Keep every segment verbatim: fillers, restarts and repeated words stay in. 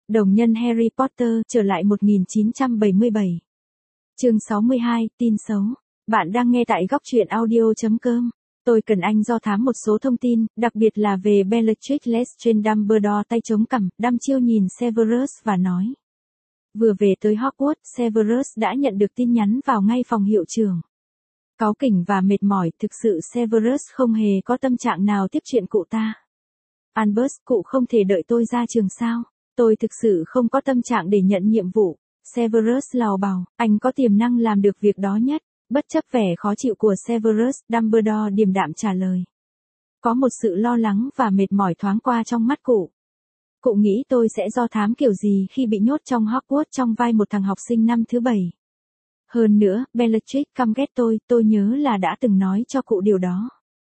Đồng nhân Harry Potter trở lại một nghìn chín trăm bảy mươi bảy. Chương sáu mươi hai, tin xấu. Bạn đang nghe tại góc truyện audio chấm com. Tôi cần anh do thám một số thông tin, đặc biệt là về Bellatrix Lestrange. Dumbledore tay chống cằm, đăm chiêu nhìn Severus và nói. Vừa về tới Hogwarts, Severus đã nhận được tin nhắn vào ngay phòng hiệu trưởng. Cáu kỉnh và mệt mỏi, thực sự Severus không hề có tâm trạng nào tiếp chuyện cụ ta. Albus, cụ không thể đợi tôi ra trường sao? Tôi thực sự không có tâm trạng để nhận nhiệm vụ. Severus lào bào, anh có tiềm năng làm được việc đó nhất. Bất chấp vẻ khó chịu của Severus, Dumbledore điềm đạm trả lời. Có một sự lo lắng và mệt mỏi thoáng qua trong mắt cụ. Cụ nghĩ tôi sẽ do thám kiểu gì khi bị nhốt trong Hogwarts trong vai một thằng học sinh năm thứ bảy. Hơn nữa, Bellatrix căm ghét tôi, tôi nhớ là đã từng nói cho cụ điều đó.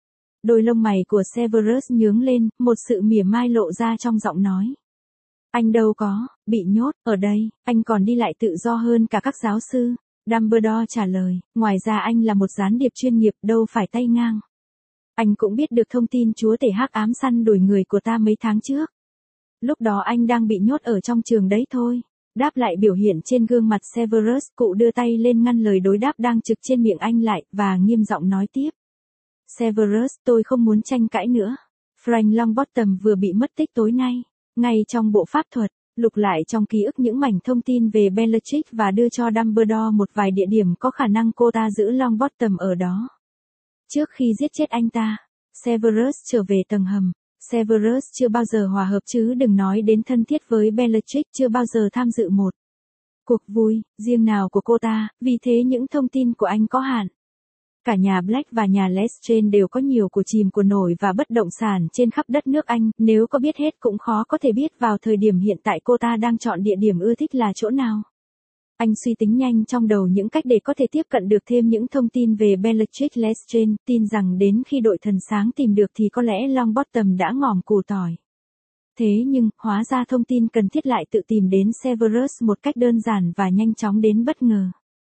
Đôi lông mày của Severus nhướng lên, một sự mỉa mai lộ ra trong giọng nói. Anh đâu có, bị nhốt, ở đây, anh còn đi lại tự do hơn cả các giáo sư. Dumbledore trả lời, ngoài ra anh là một gián điệp chuyên nghiệp, đâu phải tay ngang. Anh cũng biết được thông tin chúa tể hắc ám săn đuổi người của ta mấy tháng trước. Lúc đó anh đang bị nhốt ở trong trường đấy thôi. Đáp lại biểu hiện trên gương mặt Severus, cụ đưa tay lên ngăn lời đối đáp đang trực trên miệng anh lại, và nghiêm giọng nói tiếp. Severus, tôi không muốn tranh cãi nữa. Frank Longbottom vừa bị mất tích tối nay. Ngay trong bộ pháp thuật, lục lại trong ký ức những mảnh thông tin về Bellatrix và đưa cho Dumbledore một vài địa điểm có khả năng cô ta giữ Longbottom ở đó. Trước khi giết chết anh ta, Severus trở về tầng hầm. Severus chưa bao giờ hòa hợp chứ đừng nói đến thân thiết với Bellatrix, chưa bao giờ tham dự một cuộc vui riêng nào của cô ta, vì thế những thông tin của anh có hạn. Cả nhà Black và nhà Lestrange đều có nhiều của chìm của nổi và bất động sản trên khắp đất nước Anh, nếu có biết hết cũng khó có thể biết vào thời điểm hiện tại cô ta đang chọn địa điểm ưa thích là chỗ nào. Anh suy tính nhanh trong đầu những cách để có thể tiếp cận được thêm những thông tin về Bellatrix Lestrange, tin rằng đến khi đội thần sáng tìm được thì có lẽ Longbottom đã ngòm củ tỏi. Thế nhưng, hóa ra thông tin cần thiết lại tự tìm đến Severus một cách đơn giản và nhanh chóng đến bất ngờ.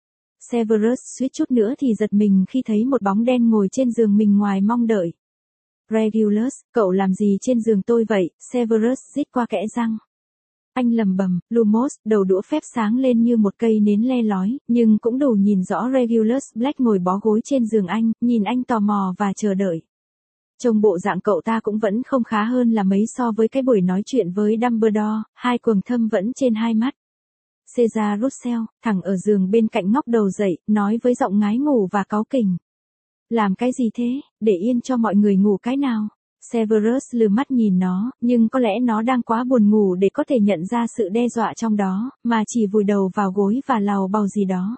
Severus suýt chút nữa thì giật mình khi thấy một bóng đen ngồi trên giường mình ngoài mong đợi. Regulus, cậu làm gì trên giường tôi vậy? Severus rít qua kẽ răng. Anh lầm bầm, Lumos, đầu đũa phép sáng lên như một cây nến le lói, nhưng cũng đủ nhìn rõ Regulus Black ngồi bó gối trên giường anh, nhìn anh tò mò và chờ đợi. Trông bộ dạng cậu ta cũng vẫn không khá hơn là mấy so với cái buổi nói chuyện với Dumbledore, hai quầng thâm vẫn trên hai mắt. Caesar Russell, thẳng ở giường bên cạnh ngóc đầu dậy, nói với giọng ngái ngủ và cáu kỉnh. Làm cái gì thế, để yên cho mọi người ngủ cái nào? Severus lừ mắt nhìn nó, nhưng có lẽ nó đang quá buồn ngủ để có thể nhận ra sự đe dọa trong đó, mà chỉ vùi đầu vào gối và làu bầu gì đó.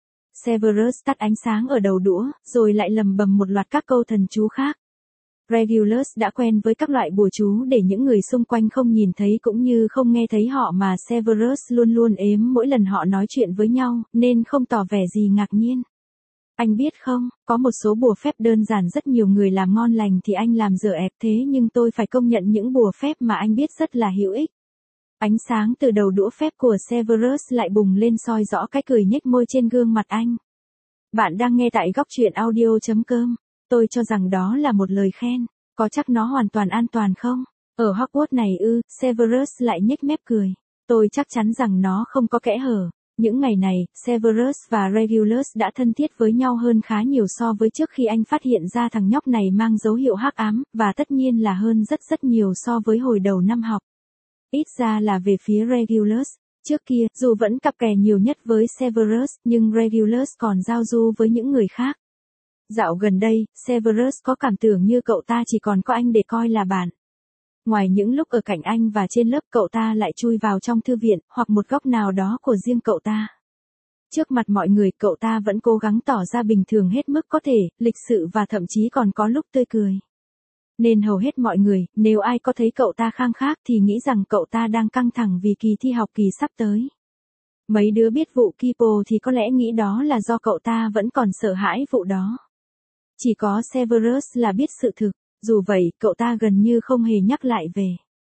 Severus tắt ánh sáng ở đầu đũa, rồi lại lầm bầm một loạt các câu thần chú khác. Regulus đã quen với các loại bùa chú để những người xung quanh không nhìn thấy cũng như không nghe thấy họ mà Severus luôn luôn ếm mỗi lần họ nói chuyện với nhau, nên không tỏ vẻ gì ngạc nhiên. Anh biết không, có một số bùa phép đơn giản rất nhiều người làm ngon lành thì anh làm dở ẹp, thế nhưng tôi phải công nhận những bùa phép mà anh biết rất là hữu ích. Ánh sáng từ đầu đũa phép của Severus lại bùng lên soi rõ cái cười nhếch môi trên gương mặt anh. Bạn đang nghe tại góc truyện audio chấm com. Tôi cho rằng đó là một lời khen, có chắc nó hoàn toàn an toàn không? Ở Hogwarts này ư? Severus lại nhếch mép cười. Tôi chắc chắn rằng nó không có kẽ hở. Những ngày này, Severus và Regulus đã thân thiết với nhau hơn khá nhiều so với trước khi anh phát hiện ra thằng nhóc này mang dấu hiệu hắc ám, và tất nhiên là hơn rất rất nhiều so với hồi đầu năm học. Ít ra là về phía Regulus. Trước kia, dù vẫn cặp kè nhiều nhất với Severus, nhưng Regulus còn giao du với những người khác. Dạo gần đây, Severus có cảm tưởng như cậu ta chỉ còn có anh để coi là bạn. Ngoài những lúc ở cạnh anh và trên lớp, cậu ta lại chui vào trong thư viện, hoặc một góc nào đó của riêng cậu ta. Trước mặt mọi người, cậu ta vẫn cố gắng tỏ ra bình thường hết mức có thể, lịch sự và thậm chí còn có lúc tươi cười. Nên hầu hết mọi người, nếu ai có thấy cậu ta khang khác thì nghĩ rằng cậu ta đang căng thẳng vì kỳ thi học kỳ sắp tới. Mấy đứa biết vụ Kipo thì có lẽ nghĩ đó là do cậu ta vẫn còn sợ hãi vụ đó. Chỉ có Severus là biết sự thực, dù vậy, cậu ta gần như không hề nhắc lại về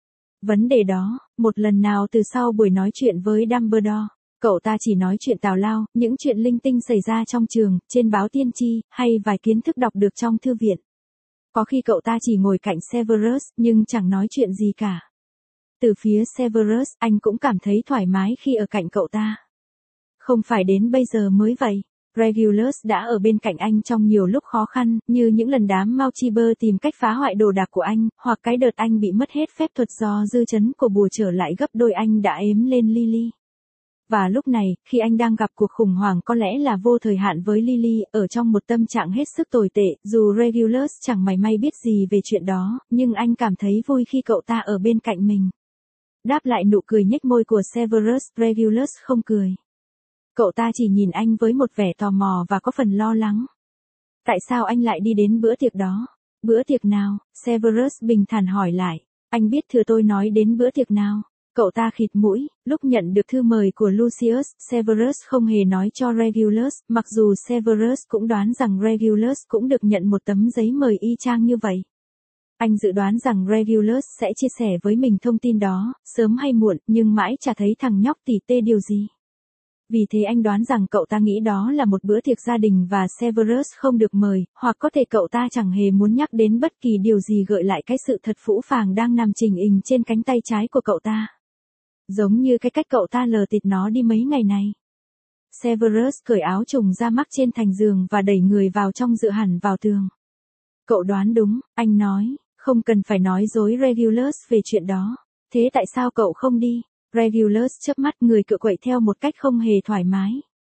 vấn đề đó, một lần nào từ sau buổi nói chuyện với Dumbledore. Cậu ta chỉ nói chuyện tào lao, những chuyện linh tinh xảy ra trong trường, trên báo tiên tri, hay vài kiến thức đọc được trong thư viện. Có khi cậu ta chỉ ngồi cạnh Severus, nhưng chẳng nói chuyện gì cả. Từ phía Severus, anh cũng cảm thấy thoải mái khi ở cạnh cậu ta. Không phải đến bây giờ mới vậy. Regulus đã ở bên cạnh anh trong nhiều lúc khó khăn, như những lần đám Malchiber tìm cách phá hoại đồ đạc của anh, hoặc cái đợt anh bị mất hết phép thuật do dư chấn của bùa trở lại gấp đôi anh đã ếm lên Lily. Và lúc này, khi anh đang gặp cuộc khủng hoảng có lẽ là vô thời hạn với Lily, ở trong một tâm trạng hết sức tồi tệ, dù Regulus chẳng mảy may biết gì về chuyện đó, nhưng anh cảm thấy vui khi cậu ta ở bên cạnh mình. Đáp lại nụ cười nhếch môi của Severus, Regulus không cười. Cậu ta chỉ nhìn anh với một vẻ tò mò và có phần lo lắng. Tại sao anh lại đi đến bữa tiệc đó? Bữa tiệc nào? Severus bình thản hỏi lại. Anh biết thừa tôi nói đến bữa tiệc nào? Cậu ta khịt mũi, lúc nhận được thư mời của Lucius, Severus không hề nói cho Regulus, mặc dù Severus cũng đoán rằng Regulus cũng được nhận một tấm giấy mời y chang như vậy. Anh dự đoán rằng Regulus sẽ chia sẻ với mình thông tin đó, sớm hay muộn, nhưng mãi chả thấy thằng nhóc tỉ tê điều gì. Vì thế anh đoán rằng cậu ta nghĩ đó là một bữa tiệc gia đình và Severus không được mời, hoặc có thể cậu ta chẳng hề muốn nhắc đến bất kỳ điều gì gợi lại cái sự thật phũ phàng đang nằm trình hình trên cánh tay trái của cậu ta. Giống như cái cách cậu ta lờ tịt nó đi mấy ngày này. Severus cởi áo trùng ra mắc trên thành giường và đẩy người vào trong dựa hẳn vào tường. Cậu đoán đúng, anh nói, không cần phải nói dối Regulus về chuyện đó. Thế tại sao cậu không đi? Regulus chớp mắt, người cựa quậy theo một cách không hề thoải mái.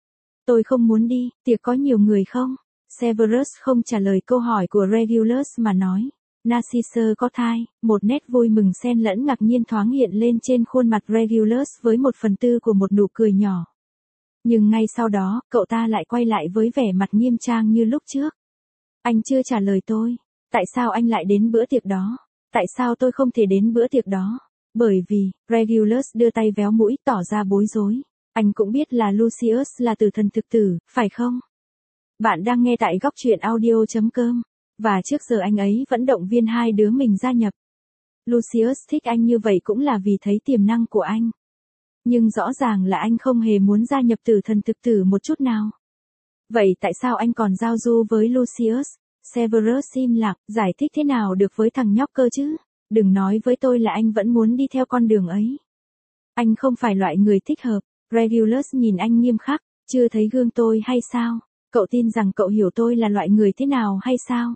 Tôi không muốn đi, tiệc có nhiều người không? Severus không trả lời câu hỏi của Regulus mà nói. Narcissus có thai, một nét vui mừng xen lẫn ngạc nhiên thoáng hiện lên trên khuôn mặt Regulus với một phần tư của một nụ cười nhỏ. Nhưng ngay sau đó, cậu ta lại quay lại với vẻ mặt nghiêm trang như lúc trước. Anh chưa trả lời tôi. Tại sao anh lại đến bữa tiệc đó? Tại sao tôi không thể đến bữa tiệc đó? Bởi vì, Regulus đưa tay véo mũi tỏ ra bối rối. Anh cũng biết là Lucius là tử thần thực tử, phải không? Bạn đang nghe tại góc truyện audio chấm com. Và trước giờ anh ấy vẫn động viên hai đứa mình gia nhập. Lucius thích anh như vậy cũng là vì thấy tiềm năng của anh. Nhưng rõ ràng là anh không hề muốn gia nhập tử thần thực tử một chút nào. Vậy tại sao anh còn giao du với Lucius? Severus im lặng, giải thích thế nào được với thằng nhóc cơ chứ? Đừng nói với tôi là anh vẫn muốn đi theo con đường ấy. Anh không phải loại người thích hợp. Regulus nhìn anh nghiêm khắc, chưa thấy gương tôi hay sao? Cậu tin rằng cậu hiểu tôi là loại người thế nào hay sao?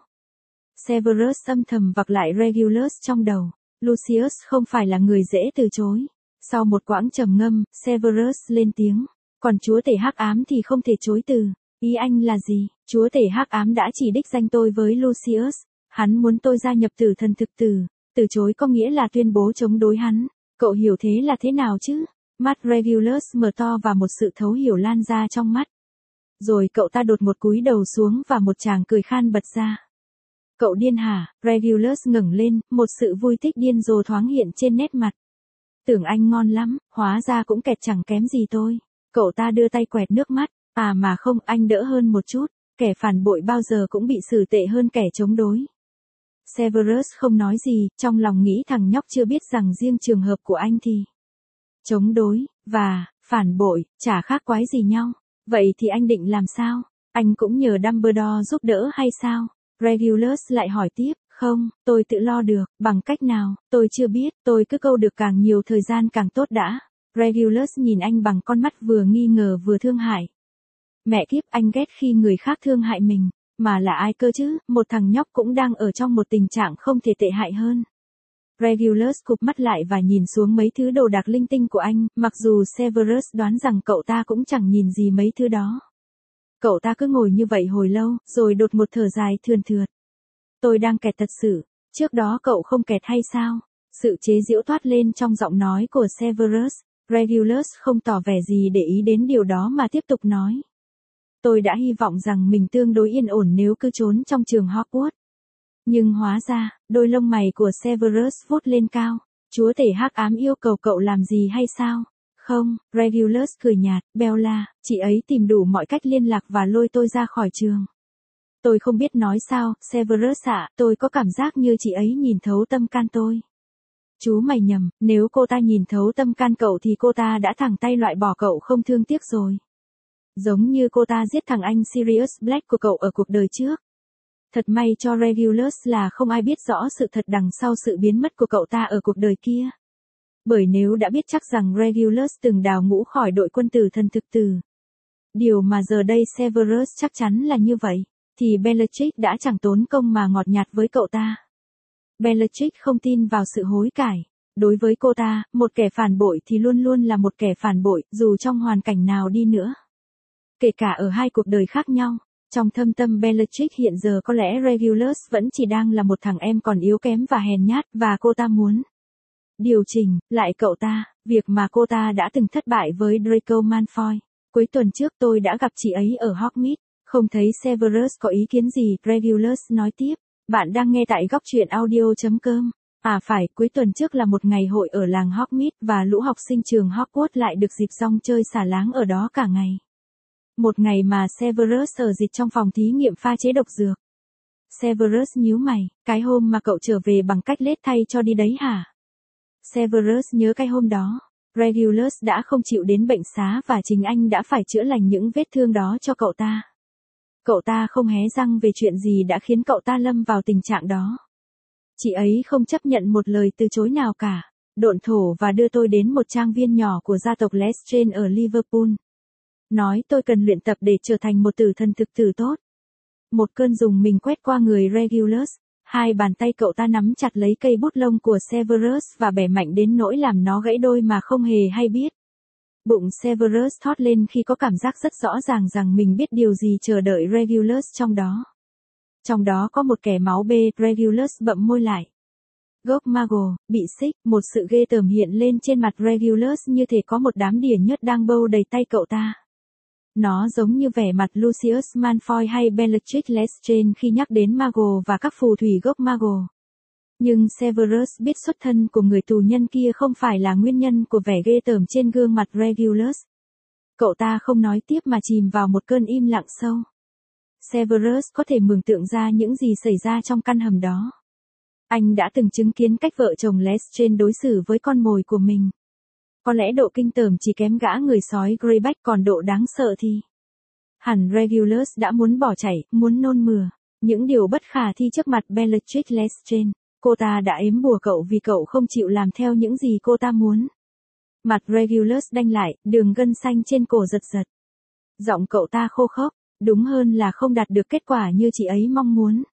Severus âm thầm vặc lại Regulus trong đầu. Lucius không phải là người dễ từ chối. Sau một quãng trầm ngâm, Severus lên tiếng. Còn chúa tể hắc ám thì không thể chối từ. Ý anh là gì? Chúa tể hắc ám đã chỉ đích danh tôi với Lucius. Hắn muốn tôi gia nhập tử thần thực tử. Từ chối có nghĩa là tuyên bố chống đối hắn. Cậu hiểu thế là thế nào chứ? Mắt Regulus mở to và một sự thấu hiểu lan ra trong mắt. Rồi cậu ta đột một cúi đầu xuống và một tràng cười khan bật ra. Cậu điên hả? Regulus ngẩng lên, một sự vui thích điên rồ thoáng hiện trên nét mặt. Tưởng anh ngon lắm, hóa ra cũng kẹt chẳng kém gì tôi. Cậu ta đưa tay quẹt nước mắt. À mà không, anh đỡ hơn một chút. Kẻ phản bội bao giờ cũng bị xử tệ hơn kẻ chống đối. Severus không nói gì, trong lòng nghĩ thằng nhóc chưa biết rằng riêng trường hợp của anh thì chống đối, và phản bội, chả khác quái gì nhau. Vậy thì anh định làm sao? Anh cũng nhờ Dumbledore giúp đỡ hay sao? Regulus lại hỏi tiếp, không, tôi tự lo được, bằng cách nào, tôi chưa biết, tôi cứ câu được càng nhiều thời gian càng tốt đã. Regulus nhìn anh bằng con mắt vừa nghi ngờ vừa thương hại. Mẹ kiếp, anh ghét khi người khác thương hại mình, mà là ai cơ chứ, một thằng nhóc cũng đang ở trong một tình trạng không thể tệ hại hơn. Regulus cụp mắt lại và nhìn xuống mấy thứ đồ đạc linh tinh của anh, mặc dù Severus đoán rằng cậu ta cũng chẳng nhìn gì mấy thứ đó. Cậu ta cứ ngồi như vậy hồi lâu, rồi đột một thở dài thườn thượt. Tôi đang kẹt thật sự, trước đó cậu không kẹt hay sao? Sự chế giễu toát lên trong giọng nói của Severus. Regulus không tỏ vẻ gì để ý đến điều đó mà tiếp tục nói. Tôi đã hy vọng rằng mình tương đối yên ổn nếu cứ trốn trong trường Hogwarts. Nhưng hóa ra, đôi lông mày của Severus vút lên cao. Chúa tể hắc ám yêu cầu cậu làm gì hay sao? Không, Regulus cười nhạt, Bella, chị ấy tìm đủ mọi cách liên lạc và lôi tôi ra khỏi trường. Tôi không biết nói sao, Severus ạ, tôi có cảm giác như chị ấy nhìn thấu tâm can tôi. Chú mày nhầm, nếu cô ta nhìn thấu tâm can cậu thì cô ta đã thẳng tay loại bỏ cậu không thương tiếc rồi. Giống như cô ta giết thằng anh Sirius Black của cậu ở cuộc đời trước. Thật may cho Regulus là không ai biết rõ sự thật đằng sau sự biến mất của cậu ta ở cuộc đời kia. Bởi nếu đã biết chắc rằng Regulus từng đào ngũ khỏi đội quân tử thần thực tử. Điều mà giờ đây Severus chắc chắn là như vậy, thì Bellatrix đã chẳng tốn công mà ngọt nhạt với cậu ta. Bellatrix không tin vào sự hối cải. Đối với cô ta, một kẻ phản bội thì luôn luôn là một kẻ phản bội, dù trong hoàn cảnh nào đi nữa. Kể cả ở hai cuộc đời khác nhau, trong thâm tâm Bellatrix hiện giờ có lẽ Regulus vẫn chỉ đang là một thằng em còn yếu kém và hèn nhát, và cô ta muốn điều chỉnh lại cậu ta, việc mà cô ta đã từng thất bại với Draco Malfoy. Cuối tuần trước tôi đã gặp chị ấy ở Hogsmeade, không thấy Severus có ý kiến gì, Regulus nói tiếp. Bạn đang nghe tại góc truyện audio.com. À phải, cuối tuần trước là một ngày hội ở làng Hogsmeade và lũ học sinh trường Hogwarts lại được dịp rong chơi xả láng ở đó cả ngày. Một ngày mà Severus ở dịch trong phòng thí nghiệm pha chế độc dược. Severus nhíu mày, cái hôm mà cậu trở về bằng cách lết thay cho đi đấy hả? Severus nhớ cái hôm đó, Regulus đã không chịu đến bệnh xá và chính anh đã phải chữa lành những vết thương đó cho cậu ta. Cậu ta không hé răng về chuyện gì đã khiến cậu ta lâm vào tình trạng đó. Chị ấy không chấp nhận một lời từ chối nào cả, độn thổ và đưa tôi đến một trang viên nhỏ của gia tộc Lestrange ở Liverpool. Nói tôi cần luyện tập để trở thành một tử thần thực tử tốt. Một cơn rùng mình quét qua người Regulus, hai bàn tay cậu ta nắm chặt lấy cây bút lông của Severus và bẻ mạnh đến nỗi làm nó gãy đôi mà không hề hay biết. Bụng Severus thót lên khi có cảm giác rất rõ ràng rằng mình biết điều gì chờ đợi Regulus trong đó. Trong đó có một kẻ máu bê, Regulus bậm môi lại. Gogmago, bị xích, một sự ghê tởm hiện lên trên mặt Regulus như thể có một đám đỉa nhớt đang bâu đầy tay cậu ta. Nó giống như vẻ mặt Lucius Malfoy hay Bellatrix Lestrange khi nhắc đến Mago và các phù thủy Gogmago. Nhưng Severus biết xuất thân của người tù nhân kia không phải là nguyên nhân của vẻ ghê tởm trên gương mặt Regulus. Cậu ta không nói tiếp mà chìm vào một cơn im lặng sâu. Severus có thể mường tượng ra những gì xảy ra trong căn hầm đó. Anh đã từng chứng kiến cách vợ chồng Lestrange đối xử với con mồi của mình. Có lẽ độ kinh tởm chỉ kém gã người sói Greyback, còn độ đáng sợ thì hẳn Regulus đã muốn bỏ chạy, muốn nôn mửa. Những điều bất khả thi trước mặt Bellatrix Lestrange. Cô ta đã ếm bùa cậu vì cậu không chịu làm theo những gì cô ta muốn. Mặt Regulus đanh lại, đường gân xanh trên cổ giật giật. Giọng cậu ta khô khốc, đúng hơn là không đạt được kết quả như chị ấy mong muốn.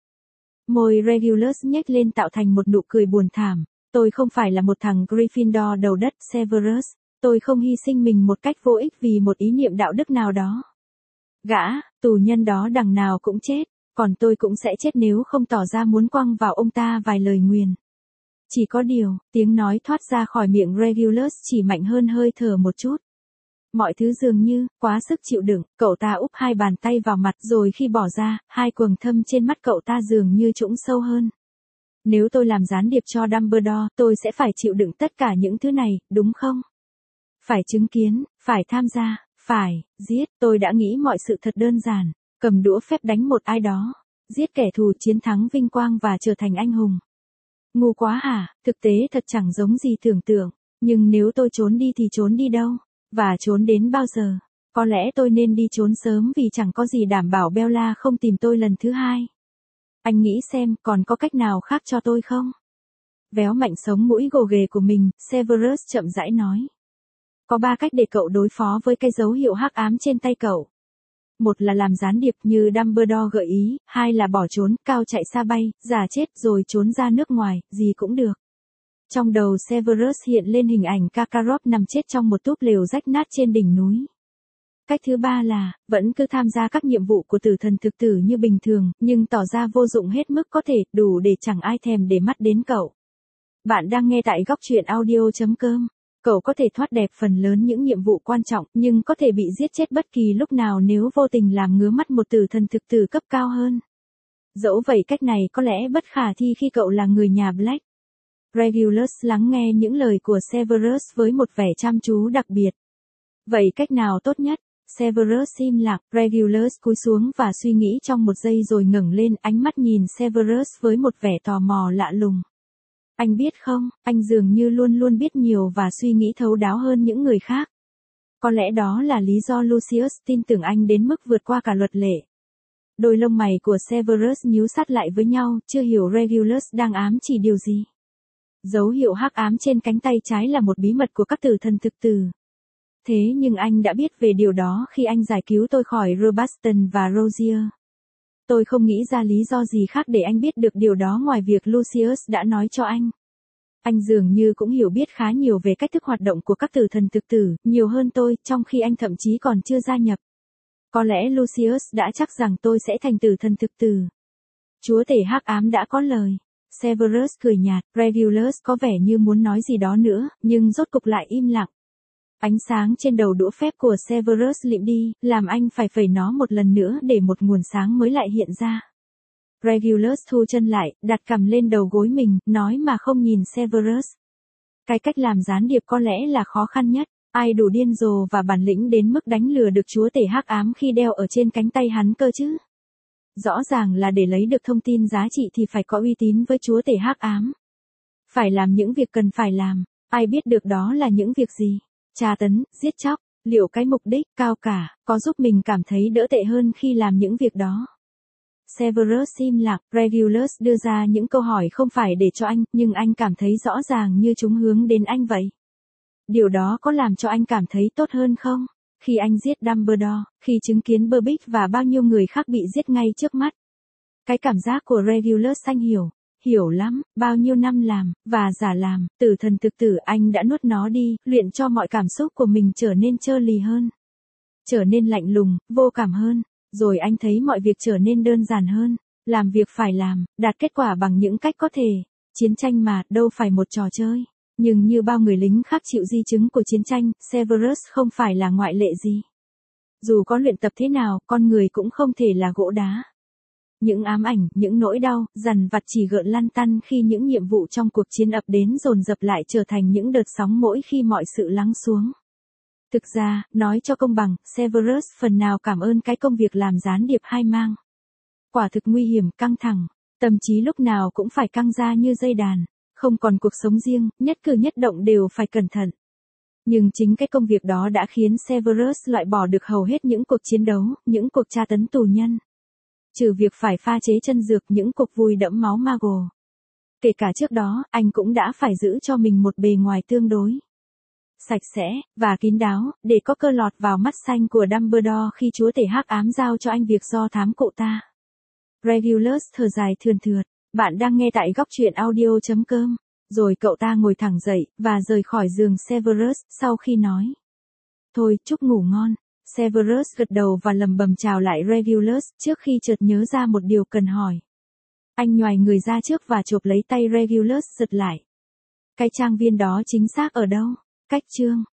Môi Regulus nhếch lên tạo thành một nụ cười buồn thảm. Tôi không phải là một thằng Gryffindor đầu đất, Severus. Tôi không hy sinh mình một cách vô ích vì một ý niệm đạo đức nào đó. Gã, tù nhân đó đằng nào cũng chết, còn tôi cũng sẽ chết nếu không tỏ ra muốn quăng vào ông ta vài lời nguyền. Chỉ có điều, tiếng nói thoát ra khỏi miệng Regulus chỉ mạnh hơn hơi thở một chút. Mọi thứ dường như, quá sức chịu đựng, cậu ta úp hai bàn tay vào mặt rồi khi bỏ ra, hai quầng thâm trên mắt cậu ta dường như trũng sâu hơn. Nếu tôi làm gián điệp cho Dumbledore, tôi sẽ phải chịu đựng tất cả những thứ này, đúng không? Phải chứng kiến, phải tham gia, phải, giết, tôi đã nghĩ mọi sự thật đơn giản, cầm đũa phép đánh một ai đó, giết kẻ thù, chiến thắng vinh quang và trở thành anh hùng. Ngu quá hả, thực tế thật chẳng giống gì tưởng tượng, nhưng nếu tôi trốn đi thì trốn đi đâu, và trốn đến bao giờ? Có lẽ tôi nên đi trốn sớm vì chẳng có gì đảm bảo Bella không tìm tôi lần thứ hai. Anh nghĩ xem còn có cách nào khác cho tôi không? Véo mạnh sống mũi gồ ghề của mình, Severus chậm rãi nói. Có ba cách để cậu đối phó với cái dấu hiệu hắc ám trên tay cậu. Một là làm gián điệp như Dumbledore gợi ý, hai là bỏ trốn, cao chạy xa bay, giả chết rồi trốn ra nước ngoài, gì cũng được. Trong đầu Severus hiện lên hình ảnh Karkaroff nằm chết trong một túp lều rách nát trên đỉnh núi. Cách thứ ba là, vẫn cứ tham gia các nhiệm vụ của tử thần thực tử như bình thường, nhưng tỏ ra vô dụng hết mức có thể, đủ để chẳng ai thèm để mắt đến cậu. Bạn đang nghe tại góc truyện audio.com. Cậu có thể thoát đẹp phần lớn những nhiệm vụ quan trọng, nhưng có thể bị giết chết bất kỳ lúc nào nếu vô tình làm ngứa mắt một tử thần thực tử cấp cao hơn. Dẫu vậy cách này có lẽ bất khả thi khi cậu là người nhà Black. Regulus lắng nghe những lời của Severus với một vẻ chăm chú đặc biệt. Vậy cách nào tốt nhất? Severus im lặng, Regulus cúi xuống và suy nghĩ trong một giây rồi ngẩng lên, ánh mắt nhìn Severus với một vẻ tò mò lạ lùng. Anh biết không, anh dường như luôn luôn biết nhiều và suy nghĩ thấu đáo hơn những người khác. Có lẽ đó là lý do Lucius tin tưởng anh đến mức vượt qua cả luật lệ. Đôi lông mày của Severus nhíu sát lại với nhau, chưa hiểu Regulus đang ám chỉ điều gì. Dấu hiệu hắc ám trên cánh tay trái là một bí mật của các tử thần thực tử. Thế nhưng anh đã biết về điều đó khi anh giải cứu tôi khỏi Robuston và Rozier. Tôi không nghĩ ra lý do gì khác để anh biết được điều đó ngoài việc Lucius đã nói cho anh. Anh dường như cũng hiểu biết khá nhiều về cách thức hoạt động của các tử thần thực tử, nhiều hơn tôi, trong khi anh thậm chí còn chưa gia nhập. Có lẽ Lucius đã chắc rằng tôi sẽ thành tử thần thực tử. Chúa tể hắc ám đã có lời. Severus cười nhạt, Regulus có vẻ như muốn nói gì đó nữa, nhưng rốt cục lại im lặng. Ánh sáng trên đầu đũa phép của Severus lịm đi, làm anh phải phẩy nó một lần nữa để một nguồn sáng mới lại hiện ra. Regulus thu chân lại, đặt cằm lên đầu gối mình, nói mà không nhìn Severus. Cái cách làm gián điệp có lẽ là khó khăn nhất. Ai đủ điên rồ và bản lĩnh đến mức đánh lừa được chúa tể hắc ám khi đeo ở trên cánh tay hắn cơ chứ? Rõ ràng là để lấy được thông tin giá trị thì phải có uy tín với chúa tể hắc ám. Phải làm những việc cần phải làm. Ai biết được đó là những việc gì? Tra tấn, giết chóc. Liệu cái mục đích cao cả có giúp mình cảm thấy đỡ tệ hơn khi làm những việc đó? Severus im lặng, Regulus đưa ra những câu hỏi không phải để cho anh, nhưng anh cảm thấy rõ ràng như chúng hướng đến anh vậy. Điều đó có làm cho anh cảm thấy tốt hơn không? Khi anh giết Dumbledore, khi chứng kiến Burbage và bao nhiêu người khác bị giết ngay trước mắt. Cái cảm giác của Regulus anh hiểu, hiểu lắm, bao nhiêu năm làm, và giả làm, tử thần thực tử anh đã nuốt nó đi, luyện cho mọi cảm xúc của mình trở nên trơ lì hơn. Trở nên lạnh lùng, vô cảm hơn. Rồi anh thấy mọi việc trở nên đơn giản hơn, làm việc phải làm, đạt kết quả bằng những cách có thể. Chiến tranh mà, đâu phải một trò chơi. Nhưng như bao người lính khác chịu di chứng của chiến tranh, Severus không phải là ngoại lệ gì. Dù có luyện tập thế nào, con người cũng không thể là gỗ đá. Những ám ảnh, những nỗi đau, dằn vặt chỉ gợn lăn tăn khi những nhiệm vụ trong cuộc chiến ập đến dồn dập lại trở thành những đợt sóng mỗi khi mọi sự lắng xuống. Thực ra, nói cho công bằng, Severus phần nào cảm ơn cái công việc làm gián điệp hai mang. Quả thực nguy hiểm, căng thẳng, tâm trí lúc nào cũng phải căng ra như dây đàn, không còn cuộc sống riêng, nhất cử nhất động đều phải cẩn thận. Nhưng chính cái công việc đó đã khiến Severus loại bỏ được hầu hết những cuộc chiến đấu, những cuộc tra tấn tù nhân. Trừ việc phải pha chế chân dược những cuộc vui đẫm máu Maggle. Kể cả trước đó, anh cũng đã phải giữ cho mình một bề ngoài tương đối sạch sẽ, và kín đáo, để có cơ lọt vào mắt xanh của Dumbledore khi chúa tể hắc ám giao cho anh việc do thám cậu ta. Regulus thở dài thườn thượt, bạn đang nghe tại góc truyện audio chấm com. Rồi cậu ta ngồi thẳng dậy, và rời khỏi giường Severus, sau khi nói. Thôi, chúc ngủ ngon. Severus gật đầu và lầm bầm chào lại Regulus, trước khi chợt nhớ ra một điều cần hỏi. Anh nhoài người ra trước và chộp lấy tay Regulus giật lại. Cái trang viên đó chính xác ở đâu? Cách chương